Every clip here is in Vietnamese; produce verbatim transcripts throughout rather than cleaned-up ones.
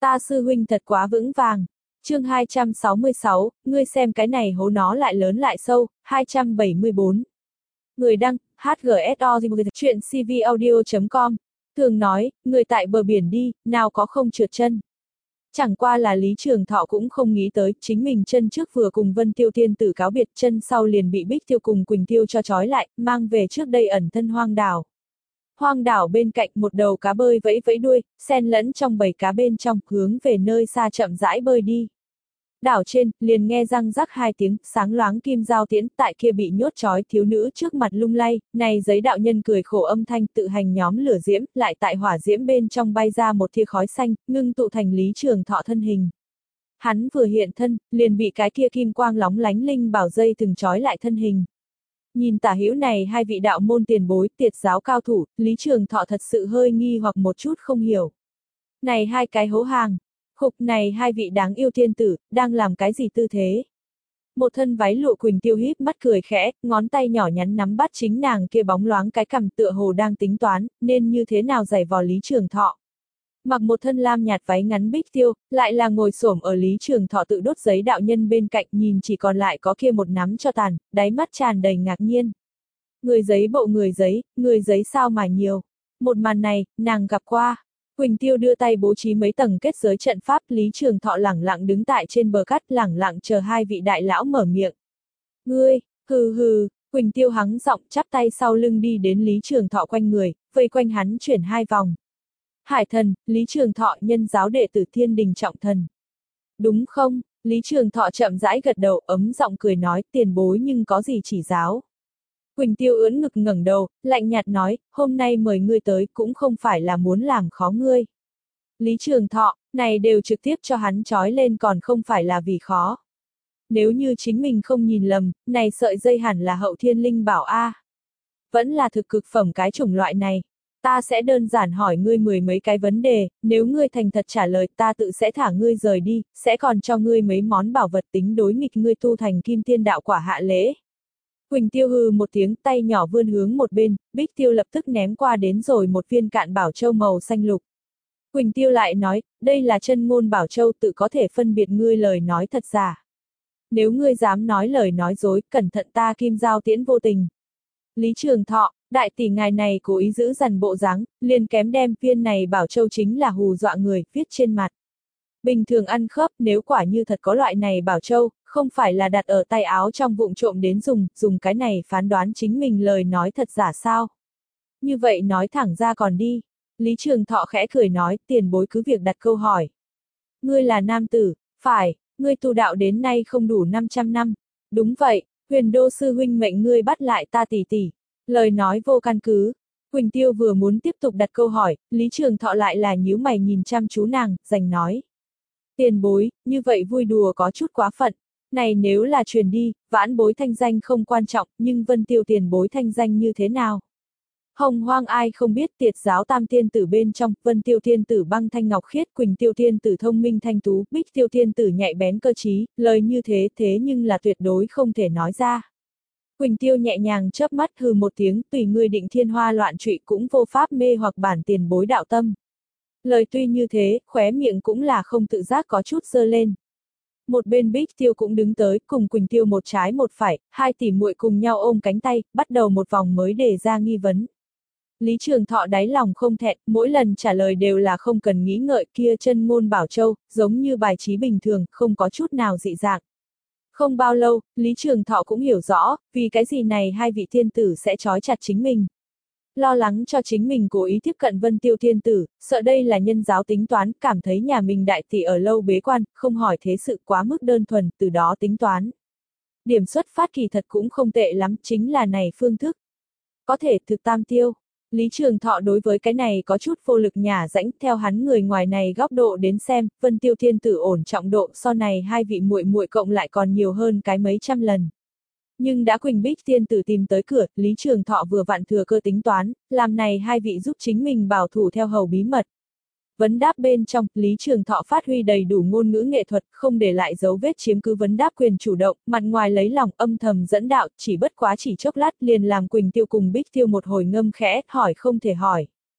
Ta sư huynh thật quá vững vàng. Chương hai trăm sáu mươi sáu, ngươi xem cái này hố nó lại lớn lại sâu, hai trăm bảy mươi bốn. Người đăng, hát giê ét o chuyện c v audio chấm com. Thường nói, người tại bờ biển đi, nào có không trượt chân. Chẳng qua là Lý Trường Thọ cũng không nghĩ tới, chính mình chân trước vừa cùng Vân Tiêu Tiên tử cáo biệt, chân sau liền bị Bích Tiêu cùng Quỳnh Tiêu cho trói lại, mang về trước đây ẩn thân hoang đảo. Hoang đảo bên cạnh một đầu cá bơi vẫy vẫy đuôi, xen lẫn trong bầy cá bên trong, hướng về nơi xa chậm rãi bơi đi. Đảo trên, liền nghe răng rắc hai tiếng, sáng loáng kim dao tiễn, tại kia bị nhốt trói thiếu nữ trước mặt lung lay, này giấy đạo nhân cười khổ âm thanh tự hành nhóm lửa diễm, lại tại hỏa diễm bên trong bay ra một thìa khói xanh, ngưng tụ thành Lý Trường Thọ thân hình. Hắn vừa hiện thân, liền bị cái kia kim quang lóng lánh linh bảo dây từng trói lại thân hình. Nhìn tả hữu này hai vị đạo môn tiền bối, tiệt giáo cao thủ, Lý Trường Thọ thật sự hơi nghi hoặc một chút không hiểu. Này hai cái hố hàng. Khục này hai vị đáng yêu tiên tử, đang làm cái gì tư thế? Một thân váy lụa Quỳnh Tiêu híp mắt cười khẽ, ngón tay nhỏ nhắn nắm bắt chính nàng kia bóng loáng cái cằm tựa hồ đang tính toán, nên như thế nào giày vò Lý Trường Thọ. Mặc một thân lam nhạt váy ngắn Bích Tiêu, lại là ngồi xổm ở Lý Trường Thọ tự đốt giấy đạo nhân bên cạnh, nhìn chỉ còn lại có kia một nắm cho tàn, đáy mắt tràn đầy ngạc nhiên. Người giấy bộ người giấy, người giấy sao mà nhiều. Một màn này, nàng gặp qua. Quỳnh Tiêu đưa tay bố trí mấy tầng kết giới trận pháp, Lý Trường Thọ lẳng lặng đứng tại trên bờ cát, lẳng lặng chờ hai vị đại lão mở miệng. Ngươi, hừ hừ, Quỳnh Tiêu hắng giọng chắp tay sau lưng đi đến Lý Trường Thọ quanh người, vây quanh hắn chuyển hai vòng. Hải thần, Lý Trường Thọ nhân giáo đệ tử Thiên Đình trọng thần. Đúng không? Lý Trường Thọ chậm rãi gật đầu, ấm giọng cười nói, tiền bối nhưng có gì chỉ giáo. Quỳnh Tiêu ưỡn ngực ngẩng đầu, lạnh nhạt nói, hôm nay mời ngươi tới cũng không phải là muốn làm khó ngươi. Lý Trường Thọ, này đều trực tiếp cho hắn trói lên còn không phải là vì khó. Nếu như chính mình không nhìn lầm, này sợi dây hẳn là hậu thiên linh bảo A. Vẫn là thực cực phẩm cái chủng loại này. Ta sẽ đơn giản hỏi ngươi mười mấy cái vấn đề, nếu ngươi thành thật trả lời ta tự sẽ thả ngươi rời đi, sẽ còn cho ngươi mấy món bảo vật tính đối nghịch ngươi tu thành kim tiên đạo quả hạ lễ. Quỳnh Tiêu hừ một tiếng, tay nhỏ vươn hướng một bên, Bích Tiêu lập tức ném qua đến rồi một viên cạn bảo châu màu xanh lục. Quỳnh Tiêu lại nói, đây là chân ngôn bảo châu, tự có thể phân biệt ngươi lời nói thật giả. Nếu ngươi dám nói lời nói dối, cẩn thận ta kim dao tiễn vô tình. Lý Trường Thọ, đại tỷ ngài này cố ý giữ dằn bộ dáng, liền kém đem viên này bảo châu chính là hù dọa người, viết trên mặt. Bình thường ăn khớp, nếu quả như thật có loại này bảo châu, không phải là đặt ở tay áo trong vụng trộm đến dùng, dùng cái này phán đoán chính mình lời nói thật giả sao. Như vậy nói thẳng ra còn đi. Lý Trường Thọ khẽ cười nói, tiền bối cứ việc đặt câu hỏi. Ngươi là nam tử, phải, ngươi tu đạo đến nay không đủ năm trăm năm. Đúng vậy, Huyền Đô sư huynh mệnh ngươi bắt lại ta tỷ tỷ. Lời nói vô căn cứ. Quỳnh Tiêu vừa muốn tiếp tục đặt câu hỏi, Lý Trường Thọ lại là nhíu mày nhìn chăm chú nàng, giành nói. Tiền bối, như vậy vui đùa có chút quá phận. Này nếu là truyền đi, vãn bối thanh danh không quan trọng, nhưng Vân Tiêu tiền bối thanh danh như thế nào? Hồng Hoang ai không biết, tiệt giáo tam tiên tử bên trong, Vân Tiêu tiên tử băng thanh ngọc khiết, Quỳnh Tiêu tiên tử thông minh thanh tú, Bích Tiêu tiên tử nhạy bén cơ trí, lời như thế thế nhưng là tuyệt đối không thể nói ra. Quỳnh Tiêu nhẹ nhàng chớp mắt hừ một tiếng, tùy ngươi định thiên hoa loạn trụy cũng vô pháp mê hoặc bản tiền bối đạo tâm. Lời tuy như thế, khóe miệng cũng là không tự giác có chút giơ lên. Một bên Bích Tiêu cũng đứng tới, cùng Quỳnh Tiêu một trái một phải, hai tỷ muội cùng nhau ôm cánh tay, bắt đầu một vòng mới đề ra nghi vấn. Lý Trường Thọ đáy lòng không thẹn, mỗi lần trả lời đều là không cần nghĩ ngợi, kia chân ngôn bảo châu, giống như bài trí bình thường, không có chút nào dị dạng. Không bao lâu, Lý Trường Thọ cũng hiểu rõ, vì cái gì này hai vị thiên tử sẽ trói chặt chính mình. Lo lắng cho chính mình cố ý tiếp cận Vân Tiêu thiên tử, sợ đây là nhân giáo tính toán, cảm thấy nhà mình đại tỷ ở lâu bế quan, không hỏi thế sự quá mức đơn thuần, từ đó tính toán. Điểm xuất phát kỳ thật cũng không tệ lắm, chính là này phương thức. Có thể thực tam tiêu. Lý Trường Thọ đối với cái này có chút vô lực nhả rãnh, theo hắn người ngoài này góc độ đến xem, Vân Tiêu thiên tử ổn trọng độ so này hai vị muội muội cộng lại còn nhiều hơn cái mấy trăm lần. Nhưng đã Quỳnh Bích tiên tử tìm tới cửa, Lý Trường Thọ vừa vặn thừa cơ tính toán, làm này hai vị giúp chính mình bảo thủ theo hầu bí mật. Vấn đáp bên trong, Lý Trường Thọ phát huy đầy đủ ngôn ngữ nghệ thuật, không để lại dấu vết chiếm cứ vấn đáp quyền chủ động, mặt ngoài lấy lòng âm thầm dẫn đạo, chỉ bất quá chỉ chốc lát liền làm Quỳnh Tiêu cùng Bích Tiêu một hồi ngâm khẽ, hỏi không thể hỏi.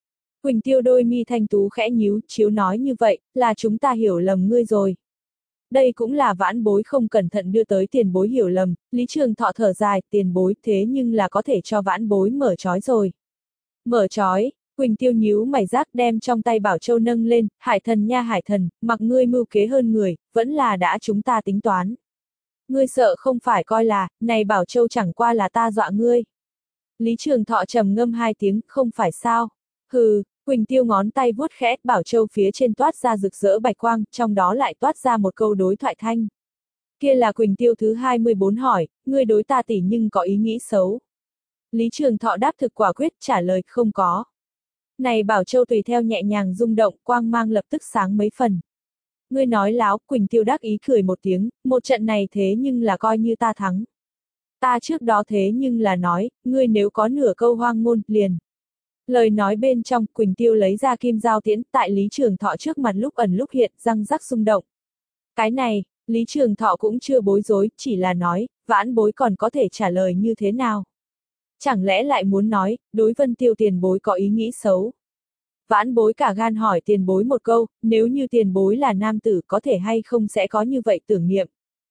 Quỳnh Tiêu đôi mi thanh tú khẽ nhíu, chiếu nói như vậy, là chúng ta hiểu lầm ngươi rồi. Đây cũng là vãn bối không cẩn thận đưa tới tiền bối hiểu lầm, Lý Trường Thọ thở dài, tiền bối thế nhưng là có thể cho vãn bối mở trói rồi. Mở trói, Quỳnh Tiêu nhíu mày rác đem trong tay Bảo Châu nâng lên, hải thần nha hải thần, mặc ngươi mưu kế hơn người, vẫn là đã chúng ta tính toán. Ngươi sợ không phải coi là, này Bảo Châu chẳng qua là ta dọa ngươi. Lý Trường Thọ trầm ngâm hai tiếng, không phải sao. Hừ, Quỳnh Tiêu ngón tay vuốt khẽ, Bảo Châu phía trên toát ra rực rỡ bạch quang, trong đó lại toát ra một câu đối thoại thanh. Kia là Quỳnh Tiêu thứ hai mươi bốn hỏi, ngươi đối ta tỷ nhưng có ý nghĩ xấu. Lý Trường Thọ đáp thực quả quyết, trả lời không có. Này Bảo Châu tùy theo nhẹ nhàng rung động, quang mang lập tức sáng mấy phần. Ngươi nói láo, Quỳnh Tiêu đắc ý cười một tiếng, một trận này thế nhưng là coi như ta thắng. Ta trước đó thế nhưng là nói, ngươi nếu có nửa câu hoang ngôn, liền. Lời nói bên trong, Quỳnh Tiêu lấy ra kim dao tiễn, tại Lý Trường Thọ trước mặt lúc ẩn lúc hiện, răng rắc rung động. Cái này, Lý Trường Thọ cũng chưa bối rối, chỉ là nói, vãn bối còn có thể trả lời như thế nào. Chẳng lẽ lại muốn nói, đối Vân Tiêu tiền bối có ý nghĩ xấu. Vãn bối cả gan hỏi tiền bối một câu, nếu như tiền bối là nam tử có thể hay không sẽ có như vậy tưởng niệm.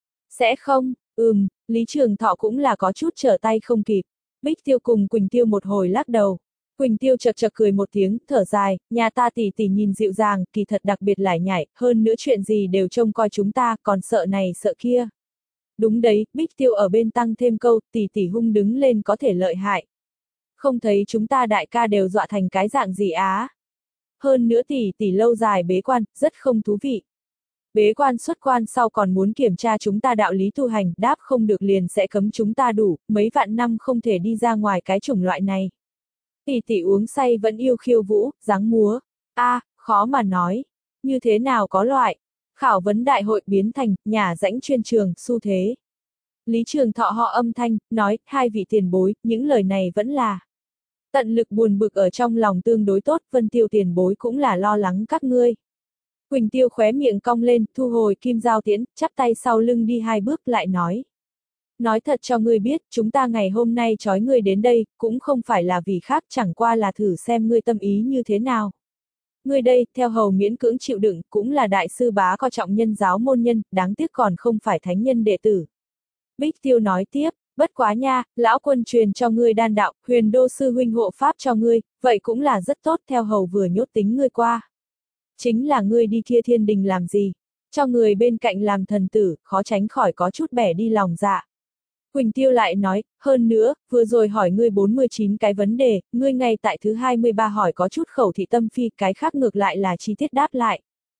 Sẽ không, ừm, Lý Trường Thọ cũng là có chút trở tay không kịp. Bích Tiêu cùng Quỳnh Tiêu một hồi lắc đầu. Quỳnh Tiêu chật chật cười một tiếng, thở dài, nhà ta tỷ tỷ nhìn dịu dàng, kỳ thật đặc biệt lải nhải, hơn nữa chuyện gì đều trông coi chúng ta, còn sợ này sợ kia. Đúng đấy, Bích Tiêu ở bên tăng thêm câu, tỷ tỷ hung đứng lên có thể lợi hại. Không thấy chúng ta đại ca đều dọa thành cái dạng gì á. Hơn nữa tỷ tỷ lâu dài bế quan, rất không thú vị. Bế quan xuất quan sau còn muốn kiểm tra chúng ta đạo lý tu hành, đáp không được liền sẽ cấm chúng ta đủ, mấy vạn năm không thể đi ra ngoài cái chủng loại này. Tỷ tỷ uống say vẫn yêu khiêu vũ, dáng múa. A, à, khó mà nói. Như thế nào có loại. Khảo vấn đại hội biến thành, nhà rãnh chuyên trường, xu thế. Lý Trường Thọ họ âm thanh, nói, hai vị tiền bối, những lời này vẫn là. Tận lực buồn bực ở trong lòng tương đối tốt, Vân Tiêu tiền bối cũng là lo lắng các ngươi. Quỳnh Tiêu khóe miệng cong lên, thu hồi kim dao tiễn, chắp tay sau lưng đi hai bước lại nói. Nói thật cho ngươi biết, chúng ta ngày hôm nay trói ngươi đến đây, cũng không phải là vì khác, chẳng qua là thử xem ngươi tâm ý như thế nào. Ngươi đây, theo hầu miễn cưỡng chịu đựng, cũng là đại sư bá coi trọng nhân giáo môn nhân, đáng tiếc còn không phải thánh nhân đệ tử. Bích Tiêu nói tiếp, bất quá nha, lão quân truyền cho ngươi đan đạo, huyền đô sư huynh hộ pháp cho ngươi, vậy cũng là rất tốt, theo hầu vừa nhốt tính ngươi qua. Chính là ngươi đi kia thiên đình làm gì? Cho người bên cạnh làm thần tử, khó tránh khỏi có chút bẻ đi lòng dạ. Quỳnh Tiêu lại nói, hơn nữa, vừa rồi hỏi ngươi bốn mươi chín cái vấn đề, ngươi ngay tại thứ hai mươi ba hỏi có chút khẩu thị tâm phi, cái khác ngược lại là chi tiết đáp lại.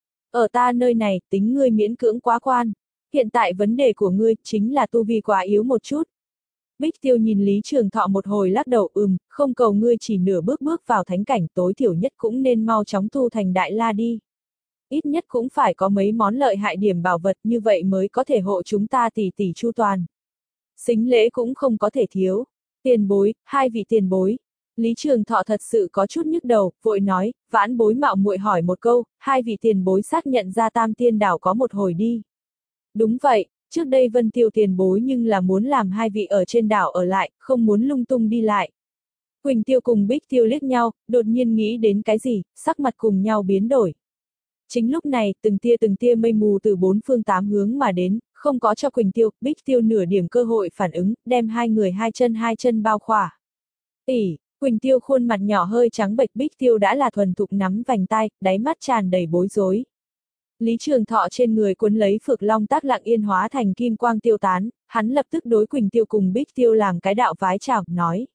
Ở ta nơi này, tính ngươi miễn cưỡng quá quan. Hiện tại vấn đề của ngươi, chính là tu vi quá yếu một chút. Bích Tiêu nhìn Lý Trường Thọ một hồi lắc đầu, ừm, không cầu ngươi chỉ nửa bước bước vào thánh cảnh, tối thiểu nhất cũng nên mau chóng tu thành đại la đi. Ít nhất cũng phải có mấy món lợi hại điểm bảo vật, như vậy mới có thể hộ chúng ta tỷ tỷ chu toàn. Sính lễ cũng không có thể thiếu. Tiền bối, hai vị tiền bối. Lý Trường Thọ thật sự có chút nhức đầu, vội nói, vãn bối mạo muội hỏi một câu, hai vị tiền bối xác nhận ra Tam Tiên Đảo có một hồi đi. Đúng vậy, trước đây Vân Tiêu tiền bối nhưng là muốn làm hai vị ở trên đảo ở lại, không muốn lung tung đi lại. Quỳnh Tiêu cùng Bích Tiêu liếc nhau, đột nhiên nghĩ đến cái gì, sắc mặt cùng nhau biến đổi. Chính lúc này, từng tia từng tia mây mù từ bốn phương tám hướng mà đến, không có cho Quỳnh Tiêu, Bích Tiêu nửa điểm cơ hội phản ứng, đem hai người hai chân hai chân bao khỏa. Tỷ, Quỳnh Tiêu khuôn mặt nhỏ hơi trắng bệch, Bích Tiêu đã là thuần thục nắm vành tai, đáy mắt tràn đầy bối rối. Lý Trường Thọ trên người cuốn lấy Phược Long Tác lặng yên hóa thành kim quang tiêu tán, hắn lập tức đối Quỳnh Tiêu cùng Bích Tiêu làm cái đạo vái chào, nói.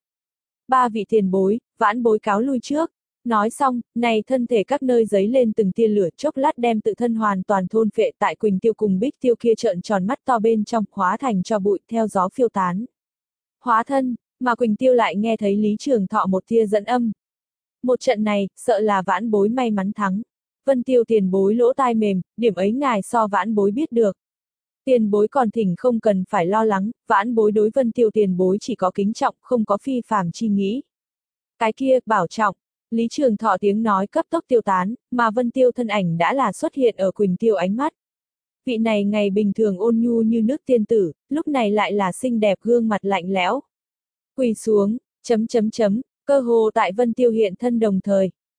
Ba vị tiền bối, vãn bối cáo lui trước. Nói xong, này thân thể các nơi giấy lên từng tia lửa, chốc lát đem tự thân hoàn toàn thôn phệ, tại Quỳnh Tiêu cùng Bích Tiêu kia trợn tròn mắt to bên trong, hóa thành cho bụi theo gió phiêu tán. Hóa thân, mà Quỳnh Tiêu lại nghe thấy Lý Trường Thọ một tia dẫn âm. Một trận này, sợ là vãn bối may mắn thắng. Vân Tiêu tiền bối lỗ tai mềm, điểm ấy ngài so vãn bối biết được. Tiền bối còn thỉnh không cần phải lo lắng, vãn bối đối Vân Tiêu tiền bối chỉ có kính trọng, không có phi phàm chi nghĩ. Cái kia, bảo trọng. Lý Trường Thọ tiếng nói cấp tốc tiêu tán, mà Vân Tiêu thân ảnh đã là xuất hiện ở Quỳnh Tiêu ánh mắt. Vị này ngày bình thường ôn nhu như nước tiên tử, lúc này lại là xinh đẹp gương mặt lạnh lẽo. Quỳ xuống, chấm chấm chấm, cơ hồ tại Vân Tiêu hiện thân đồng thời.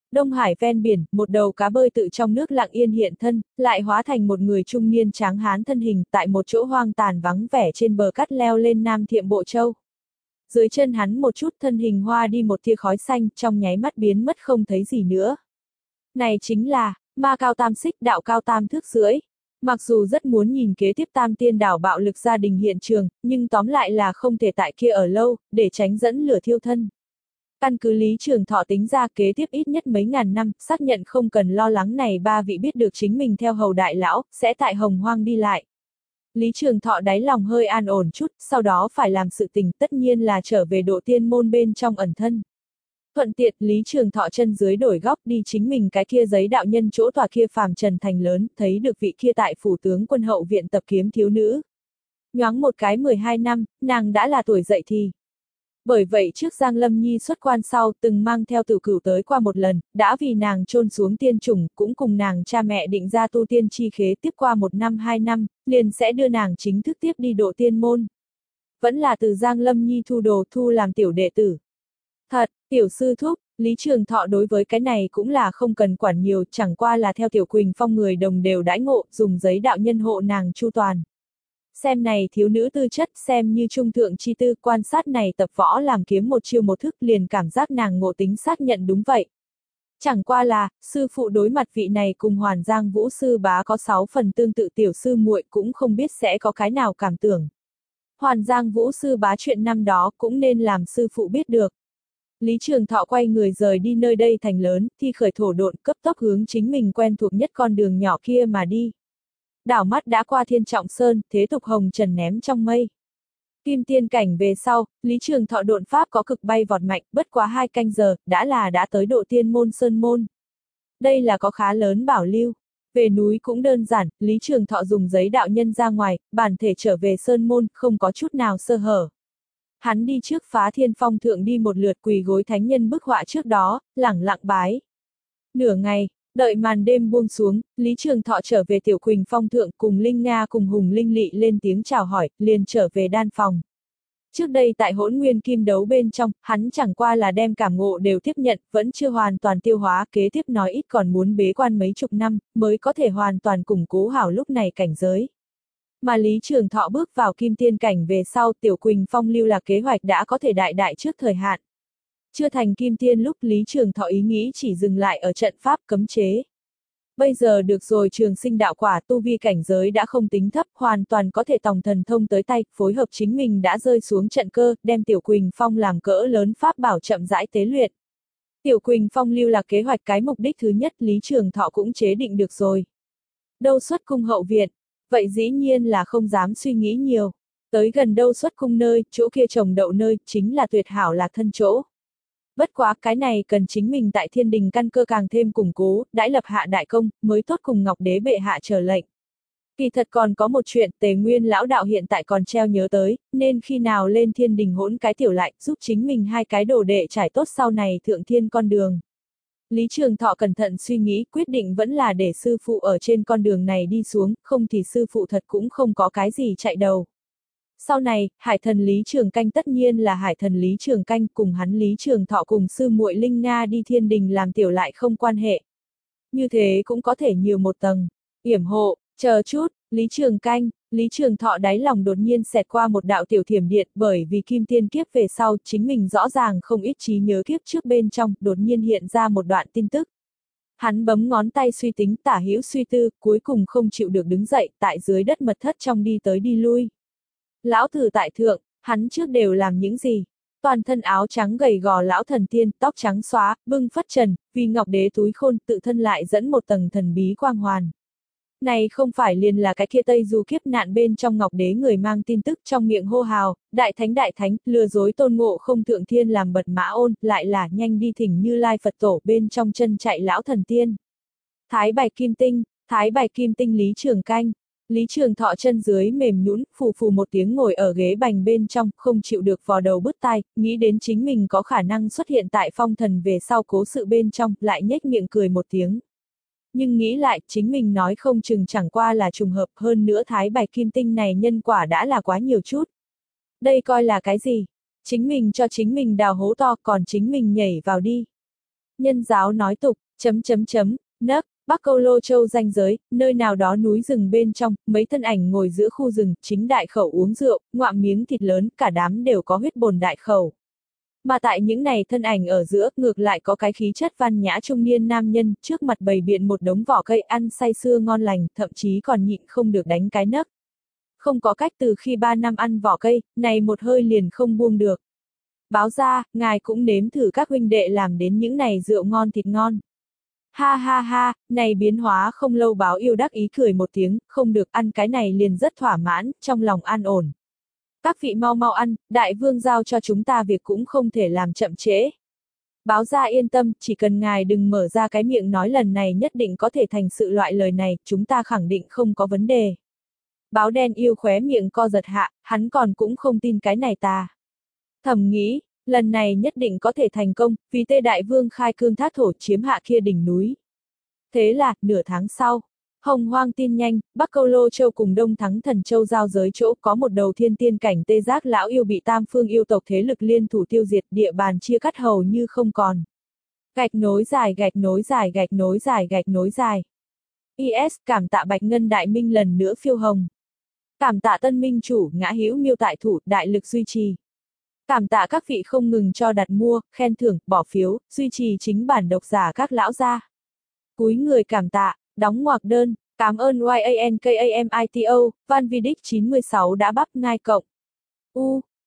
Đông Hải ven biển, một đầu cá bơi tự trong nước lặng yên hiện thân, lại hóa thành một người trung niên tráng hán thân hình tại một chỗ hoang tàn vắng vẻ trên bờ cát leo lên Nam Thiệm Bộ Châu. Dưới chân hắn một chút thân hình hoa đi một tia khói xanh, trong nháy mắt biến mất không thấy gì nữa. Này chính là, ma cao tam xích, đạo cao tam thước rưỡi. Mặc dù rất muốn nhìn kế tiếp tam tiên đảo bạo lực gia đình hiện trường, nhưng tóm lại là không thể tại kia ở lâu, để tránh dẫn lửa thiêu thân. Căn cứ Lý Trường Thọ tính ra kế tiếp ít nhất mấy ngàn năm, xác nhận không cần lo lắng này ba vị biết được chính mình theo hầu đại lão, sẽ tại hồng hoang đi lại. Lý Trường Thọ đáy lòng hơi an ổn chút, sau đó phải làm sự tình tất nhiên là trở về độ tiên môn bên trong ẩn thân. Thuận tiện, Lý Trường Thọ chân dưới đổi góc đi chính mình cái kia giấy đạo nhân chỗ tòa kia phàm trần thành lớn, thấy được vị kia tại phủ tướng quân hậu viện tập kiếm thiếu nữ. Nhoáng một cái mười hai năm, nàng đã là tuổi dậy thì. Bởi vậy trước Giang Lâm Nhi xuất quan sau từng mang theo Tử Cửu tới qua một lần, đã vì nàng chôn xuống tiên chủng, cũng cùng nàng cha mẹ định ra tu tiên chi khế tiếp qua một năm hai năm, liền sẽ đưa nàng chính thức tiếp đi độ tiên môn. Vẫn là từ Giang Lâm Nhi thu đồ thu làm tiểu đệ tử. Thật, tiểu sư thúc, Lý Trường Thọ đối với cái này cũng là không cần quản nhiều, chẳng qua là theo Tiểu Quỳnh Phong người đồng đều đãi ngộ, dùng giấy đạo nhân hộ nàng chu toàn. Xem này thiếu nữ tư chất xem như trung thượng chi tư, quan sát này tập võ làm kiếm một chiêu một thức liền cảm giác nàng ngộ tính xác nhận đúng vậy. Chẳng qua là, sư phụ đối mặt vị này cùng Hoàn Giang Vũ sư bá có sáu phần tương tự tiểu sư muội cũng không biết sẽ có cái nào cảm tưởng. Hoàn Giang Vũ sư bá chuyện năm đó cũng nên làm sư phụ biết được. Lý Trường Thọ quay người rời đi nơi đây thành lớn, thi khởi thổ độn cấp tốc hướng chính mình quen thuộc nhất con đường nhỏ kia mà đi. Đảo mắt đã qua Thiên Trọng Sơn, thế tục hồng trần ném trong mây. Kim tiên cảnh về sau, Lý Trường Thọ độn pháp có cực bay vọt mạnh, bất quá hai canh giờ, đã là đã tới độ tiên môn sơn môn. Đây là có khá lớn bảo lưu. Về núi cũng đơn giản, Lý Trường Thọ dùng giấy đạo nhân ra ngoài, bản thể trở về sơn môn, không có chút nào sơ hở. Hắn đi trước Phá Thiên Phong thượng đi một lượt quỳ gối thánh nhân bức họa trước đó, lẳng lặng bái. Nửa ngày, đợi màn đêm buông xuống, Lý Trường Thọ trở về Tiểu Quỳnh Phong thượng cùng Linh Nga cùng Hùng Linh Lị lên tiếng chào hỏi, liền trở về đan phòng. Trước đây tại Hỗn Nguyên Kim đấu bên trong, hắn chẳng qua là đem cảm ngộ đều tiếp nhận, vẫn chưa hoàn toàn tiêu hóa, kế tiếp nói ít còn muốn bế quan mấy chục năm, mới có thể hoàn toàn củng cố hảo lúc này cảnh giới. Mà Lý Trường Thọ bước vào kim tiên cảnh về sau, Tiểu Quỳnh Phong lưu là kế hoạch đã có thể đại đại trước thời hạn. Chưa thành kim tiên lúc Lý Trường Thọ ý nghĩ chỉ dừng lại ở trận pháp cấm chế. Bây giờ được rồi, trường sinh đạo quả tu vi cảnh giới đã không tính thấp, hoàn toàn có thể tòng thần thông tới tay, phối hợp chính mình đã rơi xuống trận cơ, đem Tiểu Quỳnh Phong làm cỡ lớn pháp bảo chậm rãi tế luyện. Tiểu Quỳnh Phong lưu là kế hoạch cái mục đích thứ nhất Lý Trường Thọ cũng chế định được rồi. Đâu xuất cung hậu viện, vậy dĩ nhiên là không dám suy nghĩ nhiều. Tới gần đâu xuất cung nơi, chỗ kia trồng đậu nơi, chính là tuyệt hảo lạc thân chỗ. Bất quá cái này cần chính mình tại thiên đình căn cơ càng thêm củng cố, đãi lập hạ đại công, mới tốt cùng Ngọc Đế bệ hạ trở lệnh. Kỳ thật còn có một chuyện, Tề Nguyên lão đạo hiện tại còn treo nhớ tới, nên khi nào lên thiên đình hỗn cái tiểu lại, giúp chính mình hai cái đồ đệ trải tốt sau này thượng thiên con đường. Lý Trường Thọ cẩn thận suy nghĩ, quyết định vẫn là để sư phụ ở trên con đường này đi xuống, không thì sư phụ thật cũng không có cái gì chạy đầu. Sau này, Hải thần Lý Trường Canh tất nhiên là Hải thần Lý Trường Canh, cùng hắn Lý Trường Thọ cùng sư muội Linh Nga đi thiên đình làm tiểu lại không quan hệ. Như thế cũng có thể nhiều một tầng. Yểm hộ, chờ chút, Lý Trường Canh, Lý Trường Thọ đáy lòng đột nhiên xẹt qua một đạo tiểu thiểm điện, bởi vì kim tiên kiếp về sau, chính mình rõ ràng không ít trí nhớ kiếp trước bên trong, đột nhiên hiện ra một đoạn tin tức. Hắn bấm ngón tay suy tính, tả hữu suy tư, cuối cùng không chịu được đứng dậy, tại dưới đất mật thất trong đi tới đi lui. Lão tử tại thượng, hắn trước đều làm những gì? Toàn thân áo trắng gầy gò lão thần tiên, tóc trắng xóa, bưng phất trần, vì Ngọc Đế túi khôn, tự thân lại dẫn một tầng thần bí quang hoàn. Này không phải liền là cái kia Tây Du kiếp nạn bên trong Ngọc Đế người mang tin tức trong miệng hô hào, đại thánh đại thánh, lừa dối Tôn Ngộ Không thượng thiên làm bật mã ôn, lại là nhanh đi thỉnh Như Lai Phật tổ bên trong chân chạy lão thần tiên. Thái Bạch Kim Tinh, Thái Bạch Kim Tinh Lý Trường Canh. Lý Trường Thọ chân dưới mềm nhũn, phù phù một tiếng ngồi ở ghế bành bên trong, không chịu được vò đầu bứt tai, nghĩ đến chính mình có khả năng xuất hiện tại phong thần về sau cố sự bên trong, lại nhếch miệng cười một tiếng. Nhưng nghĩ lại, chính mình nói không chừng chẳng qua là trùng hợp, hơn nữa Thái Bạch Kim Tinh này nhân quả đã là quá nhiều chút. Đây coi là cái gì? Chính mình cho chính mình đào hố to, còn chính mình nhảy vào đi. Nhân giáo nói tục, chấm chấm chấm, nấc, Bắc Câu Lô Châu ranh giới, nơi nào đó núi rừng bên trong, mấy thân ảnh ngồi giữa khu rừng, chính đại khẩu uống rượu, ngoạm miếng thịt lớn, cả đám đều có huyết bồn đại khẩu. Mà tại những này thân ảnh ở giữa, ngược lại có cái khí chất văn nhã trung niên nam nhân, trước mặt bày biện một đống vỏ cây ăn say sưa ngon lành, thậm chí còn nhịn không được đánh cái nấc. Không có cách, từ khi ba năm ăn vỏ cây, này một hơi liền không buông được. Báo ra, ngài cũng nếm thử các huynh đệ làm đến những này rượu ngon thịt ngon. Ha ha ha, này biến hóa không lâu báo yêu đắc ý cười một tiếng, không được ăn cái này liền rất thỏa mãn, trong lòng an ổn. Các vị mau mau ăn, đại vương giao cho chúng ta việc cũng không thể làm chậm trễ. Báo ra yên tâm, chỉ cần ngài đừng mở ra cái miệng nói lần này nhất định có thể thành sự loại lời này, chúng ta khẳng định không có vấn đề. Báo đen yêu khóe miệng co giật hạ, hắn còn cũng không tin cái này ta. Thầm nghĩ, lần này nhất định có thể thành công, vì Tê Đại Vương khai cương thác thổ chiếm hạ kia đỉnh núi. Thế là, nửa tháng sau, hồng hoang tin nhanh, Bắc Câu Lô Châu cùng Đông Thắng Thần Châu giao giới chỗ có một đầu thiên tiên cảnh tê giác lão yêu bị tam phương yêu tộc thế lực liên thủ tiêu diệt, địa bàn chia cắt hầu như không còn. Gạch nối dài gạch nối dài gạch nối dài gạch nối dài. i ét cảm tạ Bạch Ngân Đại Minh lần nữa phiêu hồng. Cảm tạ Tân Minh chủ ngã hữu miêu tại thủ đại lực duy trì. Cảm tạ các vị không ngừng cho đặt mua, khen thưởng, bỏ phiếu, duy trì chính bản độc giả các lão gia. Cúi người cảm tạ, đóng ngoặc đơn, cảm ơn YANKAMITO, Van Vidic chín mươi sáu đã bắp ngai cộng. U,